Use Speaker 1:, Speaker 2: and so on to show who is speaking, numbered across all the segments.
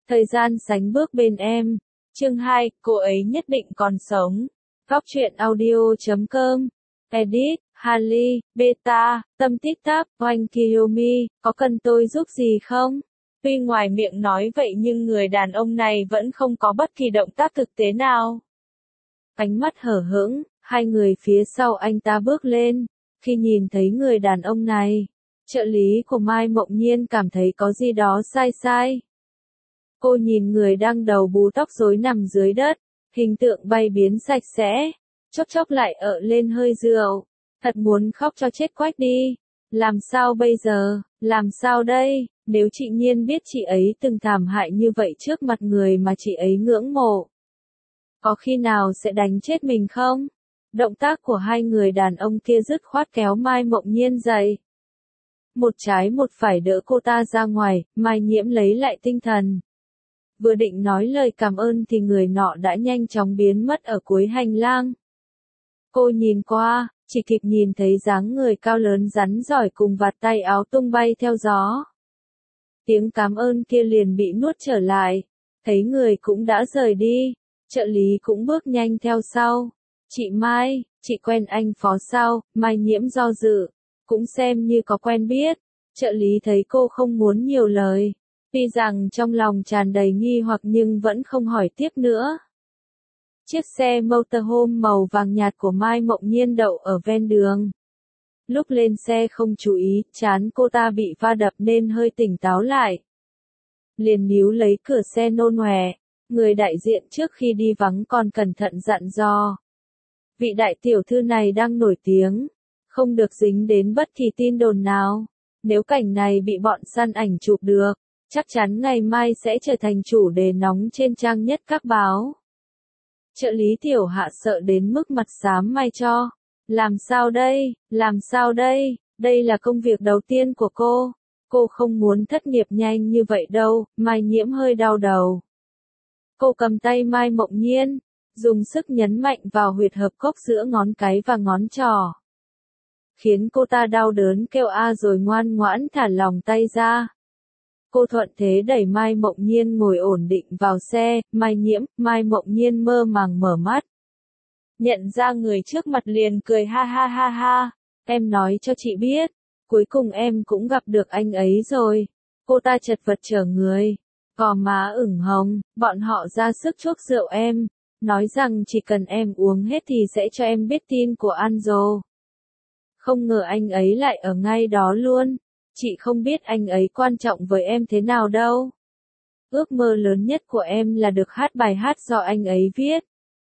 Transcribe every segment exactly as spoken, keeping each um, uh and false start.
Speaker 1: Thời gian sánh bước bên em. Chương hai, cô ấy nhất định còn sống. Góc truyện audio chấm com. Edit, Harley, Beta, Tâm Tích Tắc, Oanh Kiyomi, có cần tôi giúp gì không? Tuy ngoài miệng nói vậy nhưng người đàn ông này vẫn không có bất kỳ động tác thực tế nào. Ánh mắt hở hững, hai người phía sau anh ta bước lên. Khi nhìn thấy người đàn ông này, trợ lý của Mai Mộng Nhiên cảm thấy có gì đó sai sai. Cô nhìn người đang đầu bù tóc rối nằm dưới đất, hình tượng bay biến sạch sẽ, chốc chốc lại ợ lên hơi rượu. Thật muốn khóc cho chết quách đi. Làm sao bây giờ, làm sao đây, nếu chị Nhiên biết chị ấy từng thảm hại như vậy trước mặt người mà chị ấy ngưỡng mộ. Có khi nào sẽ đánh chết mình không? Động tác của hai người đàn ông kia dứt khoát kéo Mai Mộng Nhiên dậy. Một trái một phải đỡ cô ta ra ngoài, Mai Nhiễm lấy lại tinh thần. Vừa định nói lời cảm ơn thì người nọ đã nhanh chóng biến mất ở cuối hành lang. Cô nhìn qua, chỉ kịp nhìn thấy dáng người cao lớn rắn giỏi cùng vạt tay áo tung bay theo gió. Tiếng cảm ơn kia liền bị nuốt trở lại, thấy người cũng đã rời đi, trợ lý cũng bước nhanh theo sau. Chị Mai, chị quen anh Phó sao? Mai Nhiễm do dự, cũng xem như có quen biết. Trợ lý thấy cô không muốn nhiều lời, tuy rằng trong lòng tràn đầy nghi hoặc nhưng vẫn không hỏi tiếp nữa. Chiếc xe motorhome màu vàng nhạt của Mai Mộng Nhiên đậu ở ven đường. Lúc lên xe không chú ý, trán cô ta bị va đập nên hơi tỉnh táo lại. Liền níu lấy cửa xe nôn ọe, người đại diện trước khi đi vắng còn cẩn thận dặn dò. Vị đại tiểu thư này đang nổi tiếng, không được dính đến bất kỳ tin đồn nào. Nếu cảnh này bị bọn săn ảnh chụp được, chắc chắn ngày mai sẽ trở thành chủ đề nóng trên trang nhất các báo. Trợ lý Tiểu Hạ sợ đến mức mặt xám mai cho. Làm sao đây, làm sao đây, đây là công việc đầu tiên của cô. Cô không muốn thất nghiệp nhanh như vậy đâu. Mai Nhiễm hơi đau đầu. Cô cầm tay Mai Mộng Nhiên, dùng sức nhấn mạnh vào huyệt hợp cốc giữa ngón cái và ngón trỏ. Khiến cô ta đau đớn kêu a rồi ngoan ngoãn thả lòng tay ra. Cô thuận thế đẩy Mai Mộng Nhiên ngồi ổn định vào xe. Mai Nhiễm, Mai Mộng Nhiên mơ màng mở mắt. Nhận ra người trước mặt liền cười ha ha ha ha. Em nói cho chị biết, cuối cùng em cũng gặp được anh ấy rồi. Cô ta chật vật trở người, gò má ửng hồng, bọn họ ra sức chuốc rượu em, nói rằng chỉ cần em uống hết thì sẽ cho em biết tin của Anjo. Không ngờ anh ấy lại ở ngay đó luôn. Chị không biết anh ấy quan trọng với em thế nào đâu. Ước mơ lớn nhất của em là được hát bài hát do anh ấy viết.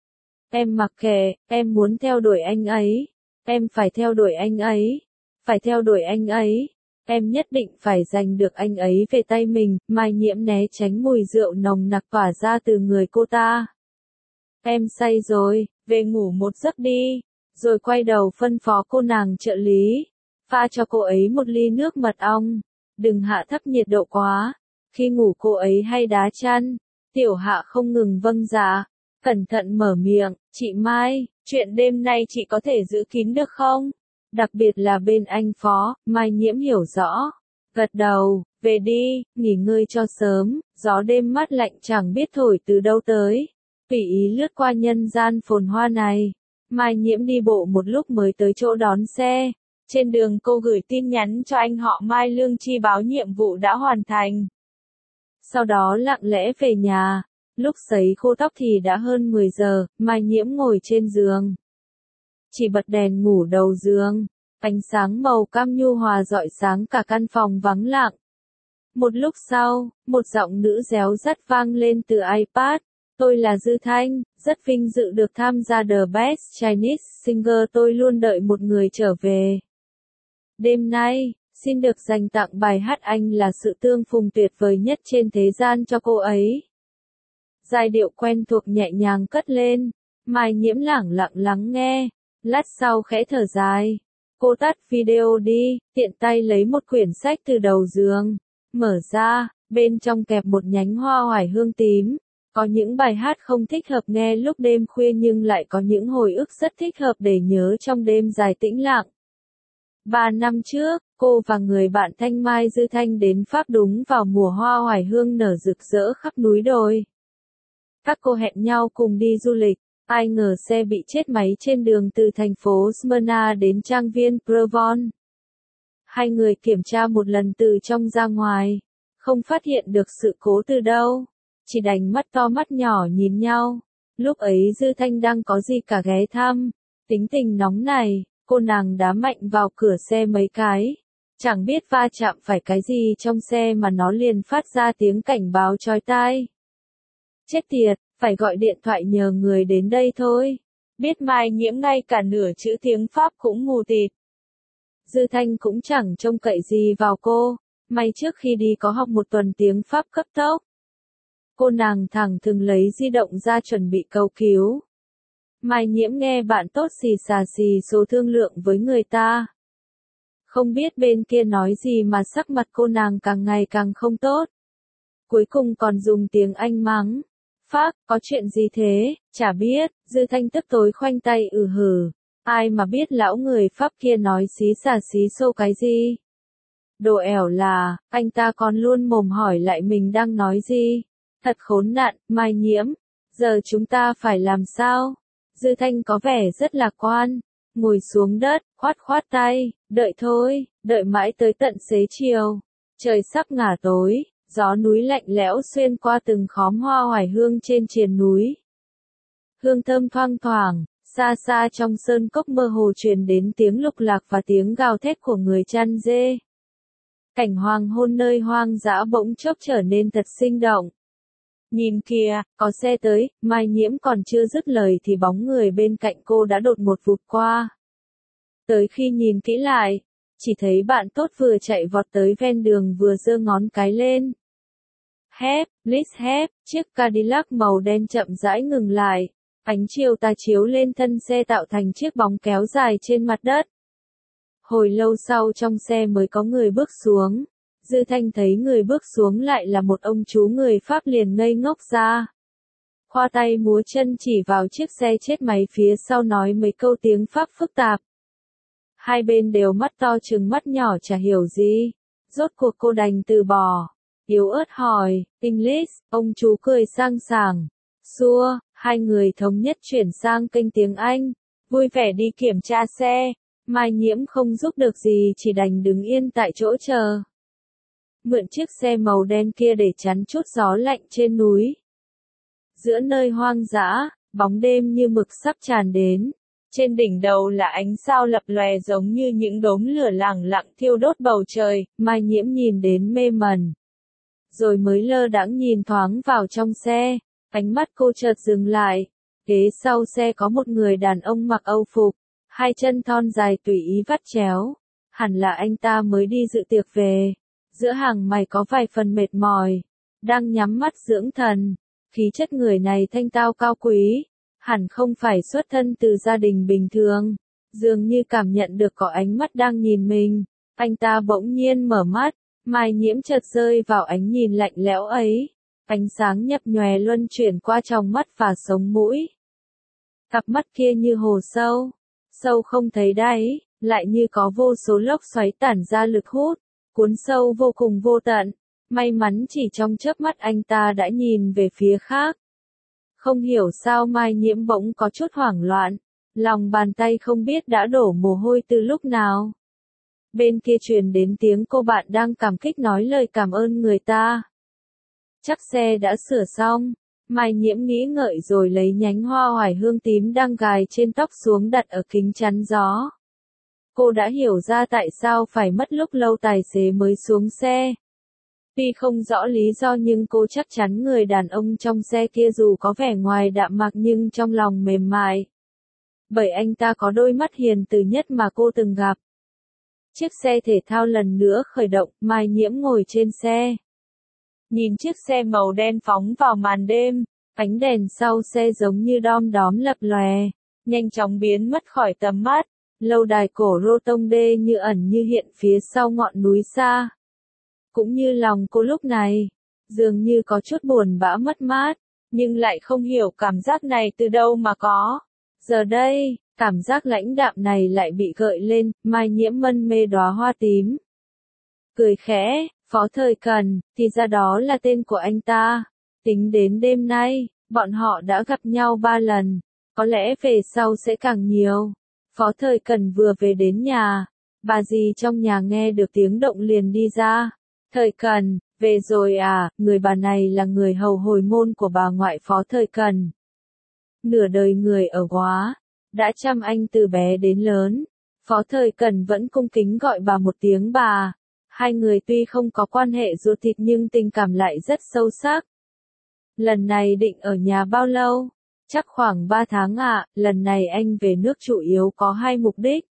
Speaker 1: Em mặc kệ, em muốn theo đuổi anh ấy. Em phải theo đuổi anh ấy. Phải theo đuổi anh ấy. Em nhất định phải giành được anh ấy về tay mình. Mai Nhiễm né tránh mùi rượu nồng nặc tỏa ra từ người cô ta. Em say rồi, về ngủ một giấc đi. Rồi quay đầu phân phó cô nàng trợ lý. Pha cho cô ấy một ly nước mật ong. Đừng hạ thấp nhiệt độ quá. Khi ngủ cô ấy hay đá chăn. Tiểu Hạ không ngừng vâng dạ. Cẩn thận mở miệng. Chị Mai, chuyện đêm nay chị có thể giữ kín được không? Đặc biệt là bên anh Phó. Mai Nhiễm hiểu rõ. Gật đầu. Về đi, nghỉ ngơi cho sớm. Gió đêm mát lạnh chẳng biết thổi từ đâu tới. Tùy ý lướt qua nhân gian phồn hoa này. Mai Nhiễm đi bộ một lúc mới tới chỗ đón xe. Trên đường cô gửi tin nhắn cho anh họ Mai Lương Chi báo nhiệm vụ đã hoàn thành. Sau đó lặng lẽ về nhà. Lúc sấy khô tóc thì đã hơn mười giờ, Mai Nhiễm ngồi trên giường. Chỉ bật đèn ngủ đầu giường. Ánh sáng màu cam nhu hòa rọi sáng cả căn phòng vắng lặng. Một lúc sau, một giọng nữ réo rắt vang lên từ iPad. Tôi là Dư Thanh, rất vinh dự được tham gia The Best Chinese Singer. Tôi luôn đợi một người trở về. Đêm nay, xin được dành tặng bài hát Anh là sự tương phùng tuyệt vời nhất trên thế gian cho cô ấy. Giai điệu quen thuộc nhẹ nhàng cất lên. Mai Nhiễm lẳng lặng lắng nghe. Lát sau khẽ thở dài. Cô tắt video đi, tiện tay lấy một quyển sách từ đầu giường. Mở ra, bên trong kẹp một nhánh hoa oải hương tím. Có những bài hát không thích hợp nghe lúc đêm khuya nhưng lại có những hồi ức rất thích hợp để nhớ trong đêm dài tĩnh lặng. Ba năm trước, cô và người bạn Thanh Mai Dư Thanh đến Pháp đúng vào mùa hoa oải hương nở rực rỡ khắp núi đồi. Các cô hẹn nhau cùng đi du lịch, ai ngờ xe bị chết máy trên đường từ thành phố Smyrna đến trang viên Provence. Hai người kiểm tra một lần từ trong ra ngoài, không phát hiện được sự cố từ đâu, chỉ đành mắt to mắt nhỏ nhìn nhau. Lúc ấy Dư Thanh đang có gì cả ghé thăm, tính tình nóng này, cô nàng đá mạnh vào cửa xe mấy cái, chẳng biết va chạm phải cái gì trong xe mà nó liền phát ra tiếng cảnh báo chói tai. Chết tiệt, phải gọi điện thoại nhờ người đến đây thôi. Biết Mai Nhiễm ngay cả nửa chữ tiếng Pháp cũng mù tịt. Dư Thanh cũng chẳng trông cậy gì vào cô, may trước khi đi có học một tuần tiếng Pháp cấp tốc. Cô nàng thẳng thừng lấy di động ra chuẩn bị cầu cứu. Mai Nhiễm nghe bạn tốt xì xà xì số thương lượng với người ta. Không biết bên kia nói gì mà sắc mặt cô nàng càng ngày càng không tốt. Cuối cùng còn dùng tiếng Anh mắng. Phác, có chuyện gì thế, chả biết. Dư Thanh tức tối khoanh tay ừ hử. Ai mà biết lão người Pháp kia nói xí xà xí xô cái gì. Đồ ẻo là, anh ta còn luôn mồm hỏi lại mình đang nói gì. Thật khốn nạn, Mai Nhiễm. Giờ chúng ta phải làm sao? Dư Thanh có vẻ rất lạc quan. Ngồi xuống đất, khoát khoát tay, đợi thôi, đợi mãi tới tận xế chiều. Trời sắp ngả tối, gió núi lạnh lẽo xuyên qua từng khóm hoa oải hương trên triền núi. Hương thơm thoang thoảng, xa xa trong sơn cốc mơ hồ truyền đến tiếng lục lạc và tiếng gào thét của người chăn dê. Cảnh hoàng hôn nơi hoang dã bỗng chốc trở nên thật sinh động. Nhìn kìa, có xe tới, Mai Nhiễm còn chưa dứt lời thì bóng người bên cạnh cô đã đột một vụt qua. Tới khi nhìn kỹ lại, chỉ thấy bạn tốt vừa chạy vọt tới ven đường vừa giơ ngón cái lên. Hép, please hép, chiếc Cadillac màu đen chậm rãi ngừng lại, ánh chiều tà chiếu lên thân xe tạo thành chiếc bóng kéo dài trên mặt đất. Hồi lâu sau trong xe mới có người bước xuống. Dư Thanh thấy người bước xuống lại là một ông chú người Pháp liền ngây ngốc ra. Khoa tay múa chân chỉ vào chiếc xe chết máy phía sau nói mấy câu tiếng Pháp phức tạp. Hai bên đều mắt to trừng mắt nhỏ chả hiểu gì. Rốt cuộc cô đành từ bỏ. Yếu ớt hỏi, English, ông chú cười sang sảng. Xua, hai người thống nhất chuyển sang kênh tiếng Anh. Vui vẻ đi kiểm tra xe. Mai Nhiễm không giúp được gì chỉ đành đứng yên tại chỗ chờ. Mượn chiếc xe màu đen kia để chắn chút gió lạnh trên núi. Giữa nơi hoang dã, bóng đêm như mực sắp tràn đến. Trên đỉnh đầu là ánh sao lập lòe giống như những đốm lửa lẳng lặng thiêu đốt bầu trời, Mai Nhiễm nhìn đến mê mẩn. Rồi mới lơ đãng nhìn thoáng vào trong xe, ánh mắt cô chợt dừng lại. Ghế sau xe có một người đàn ông mặc âu phục, hai chân thon dài tùy ý vắt chéo. Hẳn là anh ta mới đi dự tiệc về. Giữa hàng mày có vài phần mệt mỏi, đang nhắm mắt dưỡng thần. Khí chất người này thanh tao cao quý, hẳn không phải xuất thân từ gia đình bình thường. Dường như cảm nhận được có ánh mắt đang nhìn mình, anh ta bỗng nhiên mở mắt, Mai Nhiễm chợt rơi vào ánh nhìn lạnh lẽo ấy. Ánh sáng nhấp nhòe luân chuyển qua tròng mắt và sống mũi. Cặp mắt kia như hồ sâu, sâu không thấy đáy, lại như có vô số lốc xoáy tản ra lực hút, cuốn sâu vô cùng vô tận. May mắn chỉ trong chớp mắt anh ta đã nhìn về phía khác. Không hiểu sao Mai Nhiễm bỗng có chút hoảng loạn, lòng bàn tay không biết đã đổ mồ hôi từ lúc nào. Bên kia truyền đến tiếng cô bạn đang cảm kích nói lời cảm ơn người ta. Chắc xe đã sửa xong. Mai Nhiễm nghĩ ngợi rồi lấy nhánh hoa oải hương tím đang gài trên tóc xuống đặt ở kính chắn gió. Cô đã hiểu ra tại sao phải mất lúc lâu tài xế mới xuống xe. Tuy không rõ lý do nhưng cô chắc chắn người đàn ông trong xe kia dù có vẻ ngoài đạm mạc nhưng trong lòng mềm mại. Bởi anh ta có đôi mắt hiền từ nhất mà cô từng gặp. Chiếc xe thể thao lần nữa khởi động, Mai Nhiễm ngồi trên xe. Nhìn chiếc xe màu đen phóng vào màn đêm, ánh đèn sau xe giống như đom đóm lập lòe, nhanh chóng biến mất khỏi tầm mắt. Lâu đài cổ Rotonde như ẩn như hiện phía sau ngọn núi xa. Cũng như lòng cô lúc này, dường như có chút buồn bã mất mát, nhưng lại không hiểu cảm giác này từ đâu mà có. Giờ đây, Cảm giác lãnh đạm này lại bị gợi lên, Mai Nhiễm mân mê đóa hoa tím. Cười khẽ, Phó Thời Cần, thì ra đó là tên của anh ta. Tính đến đêm nay, bọn họ đã gặp nhau ba lần, có lẽ về sau sẽ càng nhiều. Phó Thời Cần vừa về đến nhà, bà dì trong nhà nghe được tiếng động liền đi ra. Thời Cần, về rồi à, người bà này là người hầu hồi môn của bà ngoại Phó Thời Cần. Nửa đời người ở Góa, đã chăm anh từ bé đến lớn. Phó Thời Cần vẫn cung kính gọi bà một tiếng bà. Hai người tuy không có quan hệ ruột thịt nhưng tình cảm lại rất sâu sắc. Lần này định ở nhà bao lâu? Chắc khoảng ba tháng ạ, lần này anh về nước chủ yếu có hai mục đích.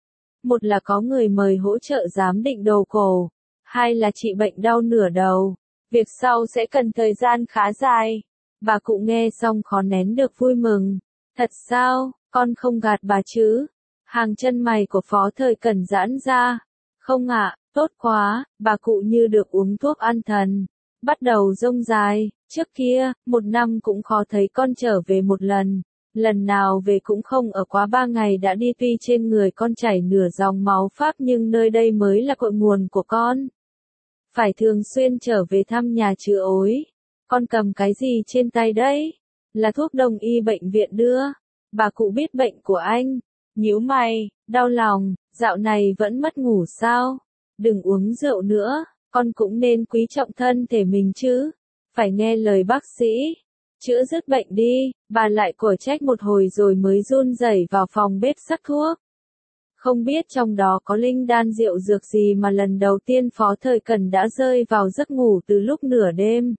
Speaker 1: Một là có người mời hỗ trợ giám định đầu cổ, hai là trị bệnh đau nửa đầu. Việc sau sẽ cần thời gian khá dài. Bà cụ nghe xong khó nén được vui mừng. Thật sao, con không gạt bà chứ? Hàng chân mày của Phó Thời Cần giãn ra. Không ạ, tốt quá, bà cụ như được uống thuốc an thần. Bắt đầu rông dài, trước kia, một năm cũng khó thấy con trở về một lần. Lần nào về cũng không ở quá ba ngày đã đi, tuy trên người con chảy nửa dòng máu Pháp nhưng nơi đây mới là cội nguồn của con. Phải thường xuyên trở về thăm nhà chữa ối. Con cầm cái gì trên tay đấy? Là thuốc đông y bệnh viện đưa. Bà cụ biết bệnh của anh. Nhíu mày, đau lòng, dạo này vẫn mất ngủ sao? Đừng uống rượu nữa, con cũng nên quý trọng thân thể mình chứ. Phải nghe lời bác sĩ. Chữa dứt bệnh đi, bà lại cổ trách một hồi rồi mới run rẩy vào phòng bếp sắc thuốc. Không biết trong đó có linh đan rượu dược gì mà lần đầu tiên Phó Thời Cần đã rơi vào giấc ngủ từ lúc nửa đêm.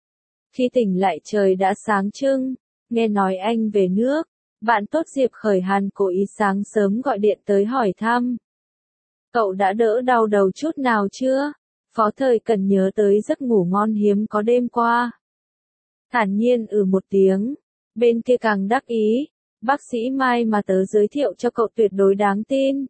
Speaker 1: Khi tỉnh lại trời đã sáng trưng, nghe nói anh về nước, bạn tốt Diệp Khởi Hàn cố ý sáng sớm gọi điện tới hỏi thăm. Cậu đã đỡ đau đầu chút nào chưa? Phó Thời Cần nhớ tới giấc ngủ ngon hiếm có đêm qua. Thản nhiên ừ một tiếng, bên kia càng đắc ý, bác sĩ Mai mà tớ giới thiệu cho cậu tuyệt đối đáng tin.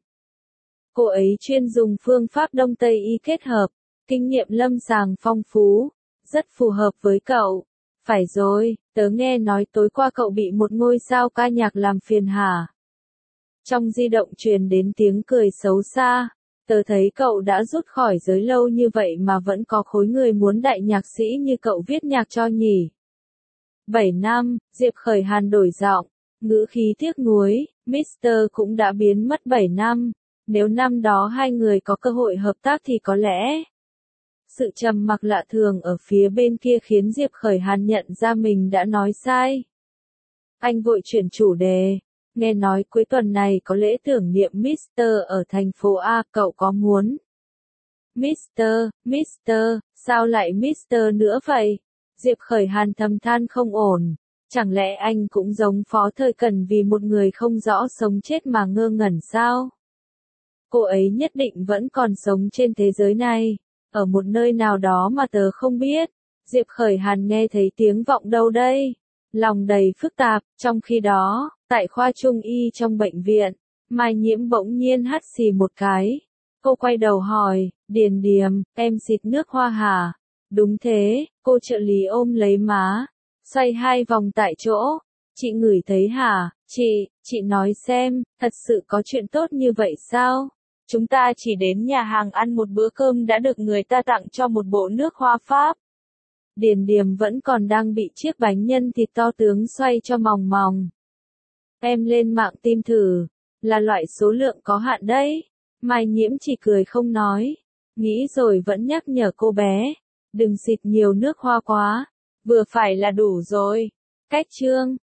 Speaker 1: Cô ấy chuyên dùng phương pháp Đông Tây y kết hợp, kinh nghiệm lâm sàng phong phú, rất phù hợp với cậu. Phải rồi, tớ nghe nói tối qua cậu bị một ngôi sao ca nhạc làm phiền hả? Trong di động truyền đến tiếng cười xấu xa, tớ thấy cậu đã rút khỏi giới lâu như vậy mà vẫn có khối người muốn đại nhạc sĩ như cậu viết nhạc cho nhỉ. Bảy năm, Diệp Khởi Hàn đổi giọng, ngữ khí tiếc nuối, Mister cũng đã biến mất bảy năm, nếu năm đó hai người có cơ hội hợp tác thì có lẽ. Sự trầm mặc lạ thường ở phía bên kia khiến Diệp Khởi Hàn nhận ra mình đã nói sai. Anh vội chuyển chủ đề, nghe nói cuối tuần này có lễ tưởng niệm Mister ở thành phố A, cậu có muốn? Mister, Mister, sao lại Mister nữa vậy? Diệp Khởi Hàn thầm than không ổn, chẳng lẽ anh cũng giống Phó Thời Cần vì một người không rõ sống chết mà ngơ ngẩn sao? Cô ấy nhất định vẫn còn sống trên thế giới này, ở một nơi nào đó mà tớ không biết. Diệp Khởi Hàn nghe thấy tiếng vọng đâu đây? Lòng đầy phức tạp, trong khi đó, tại khoa trung y trong bệnh viện, Mai Nhiễm bỗng nhiên hắt xì một cái. Cô quay đầu hỏi, Điền Điềm, em xịt nước hoa hả? Đúng thế, cô trợ lý ôm lấy má, xoay hai vòng tại chỗ. Chị ngửi thấy hả? Chị, chị nói xem, thật sự có chuyện tốt như vậy sao? Chúng ta chỉ đến nhà hàng ăn một bữa cơm đã được người ta tặng cho một bộ nước hoa Pháp. Điền Điềm vẫn còn đang bị chiếc bánh nhân thịt to tướng xoay cho mòng mòng. Em lên mạng tìm thử, là loại số lượng có hạn đấy. Mai Nhiễm chỉ cười không nói, nghĩ rồi vẫn nhắc nhở cô bé, đừng xịt nhiều nước hoa quá, vừa phải là đủ rồi. Cách chương